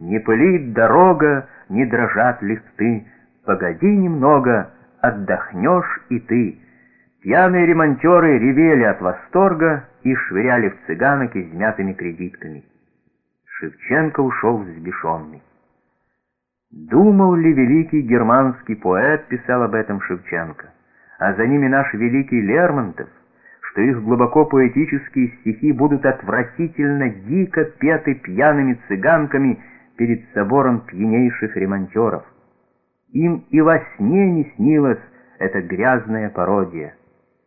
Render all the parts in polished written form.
Не пылит дорога, не дрожат листы. Погоди немного, отдохнешь и ты. Пьяные ремонтеры ревели от восторга и швыряли в цыганок измятыми кредитками. Шевченко ушел взбешенный. «Думал ли великий германский поэт, — писал об этом Шевченко, — а за ними наш великий Лермонтов, что их глубоко поэтические стихи будут отвратительно дико петы пьяными цыганками перед собором пьянейших ремонтеров? Им и во сне не снилась эта грязная пародия».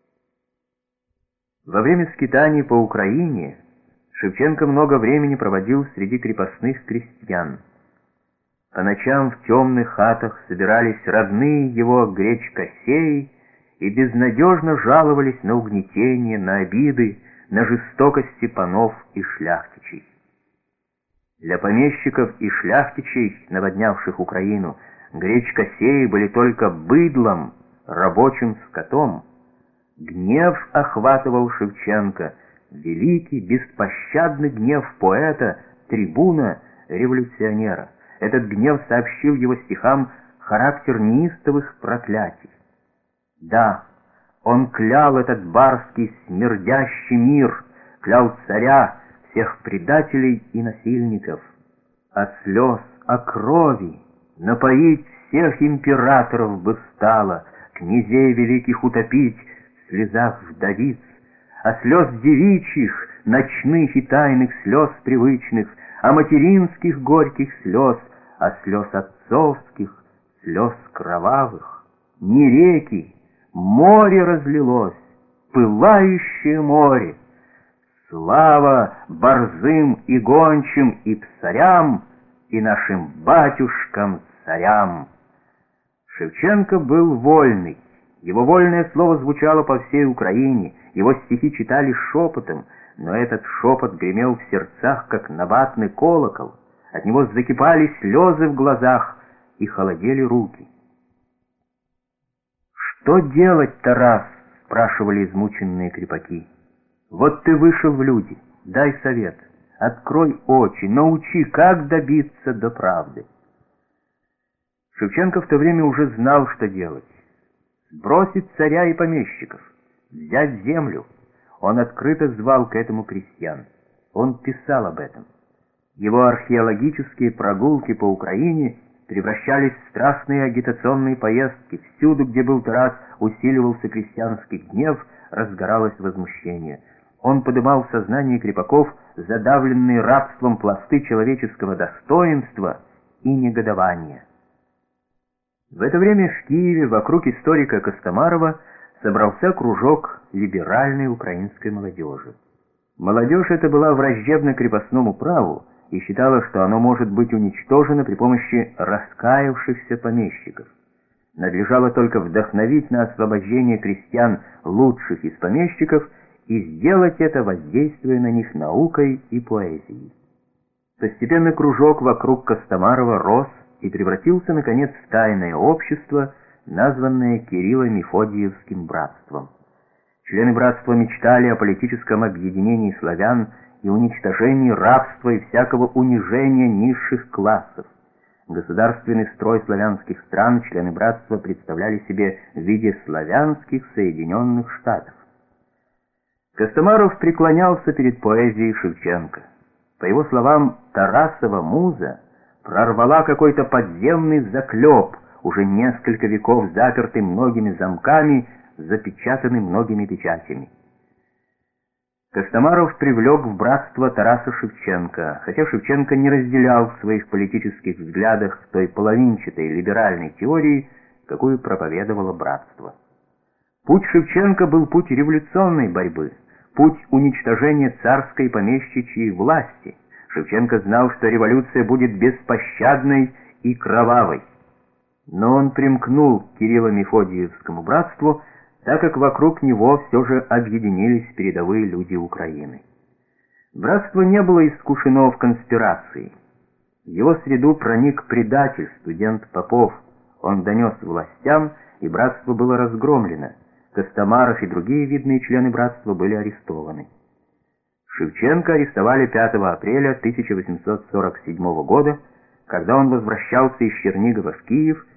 Во время скитаний по Украине Шевченко много времени проводил среди крепостных крестьян. По ночам в темных хатах собирались родные его гречкосеи и безнадежно жаловались на угнетение, на обиды, на жестокости панов и шляхтичей. Для помещиков и шляхтичей, наводнявших Украину, гречкосеи были только быдлом, рабочим скотом. Гнев охватывал Шевченко, великий, беспощадный гнев поэта, трибуна, революционера. Этот гнев сообщил его стихам характер неистовых проклятий. Да, он клял этот барский смердящий мир, клял царя, всех предателей и насильников. От слез, о крови напоить всех императоров бы стало, князей великих утопить в слезах вдовиц, а слез девичьих, ночных и тайных слез привычных, а материнских горьких слез, а слез отцовских, слез кровавых. Не реки, море разлилось, пылающее море. Слава борзым и гончим и псарям, и нашим батюшкам-царям. Шевченко был вольный. Его вольное слово звучало по всей Украине, его стихи читали шепотом, но этот шепот гремел в сердцах, как набатный колокол. От него закипали слезы в глазах и холодели руки. «Что делать, Тарас?» — спрашивали измученные крепаки. «Вот ты вышел в люди, дай совет, открой очи, научи, как добиться до правды». Шевченко в то время уже знал, что делать. Сбросить царя и помещиков, взять землю. Он открыто звал к этому крестьян. Он писал об этом. Его археологические прогулки по Украине превращались в страстные агитационные поездки. Всюду, где был Тарас, усиливался крестьянский гнев, разгоралось возмущение. Он подымал в сознание крепаков задавленные рабством пласты человеческого достоинства и негодования. В это время в Киеве вокруг историка Костомарова собрался кружок либеральной украинской молодежи. Молодежь эта была враждебна крепостному праву и считала, что оно может быть уничтожено при помощи раскаявшихся помещиков. Надлежало только вдохновить на освобождение крестьян лучших из помещиков и сделать это, воздействуя на них наукой и поэзией. Постепенно кружок вокруг Костомарова рос и превратился, наконец, в тайное общество, названное Кирилло-Мефодиевским братством. Члены братства мечтали о политическом объединении славян и уничтожении рабства и всякого унижения низших классов. Государственный строй славянских стран члены братства представляли себе в виде славянских Соединенных Штатов. Костомаров преклонялся перед поэзией Шевченко. По его словам, Тарасова муза прорвала какой-то подземный заклеп, уже несколько веков запертый многими замками, запечатанный многими печатями. Костомаров привлек в братство Тараса Шевченко, хотя Шевченко не разделял в своих политических взглядах той половинчатой либеральной теории, какую проповедовало братство. Путь Шевченко был путь революционной борьбы, путь уничтожения царской помещичьей власти. Шевченко знал, что революция будет беспощадной и кровавой. Но он примкнул к Кирилло-Мефодиевскому братству, так как вокруг него все же объединились передовые люди Украины. Братство не было искушено в конспирации. В его среду проник предатель, студент Попов. Он донес властям, и братство было разгромлено. Костомаров и другие видные члены братства были арестованы. Шевченко арестовали 5 апреля 1847 года, Когда он возвращался из Чернигова в Киев,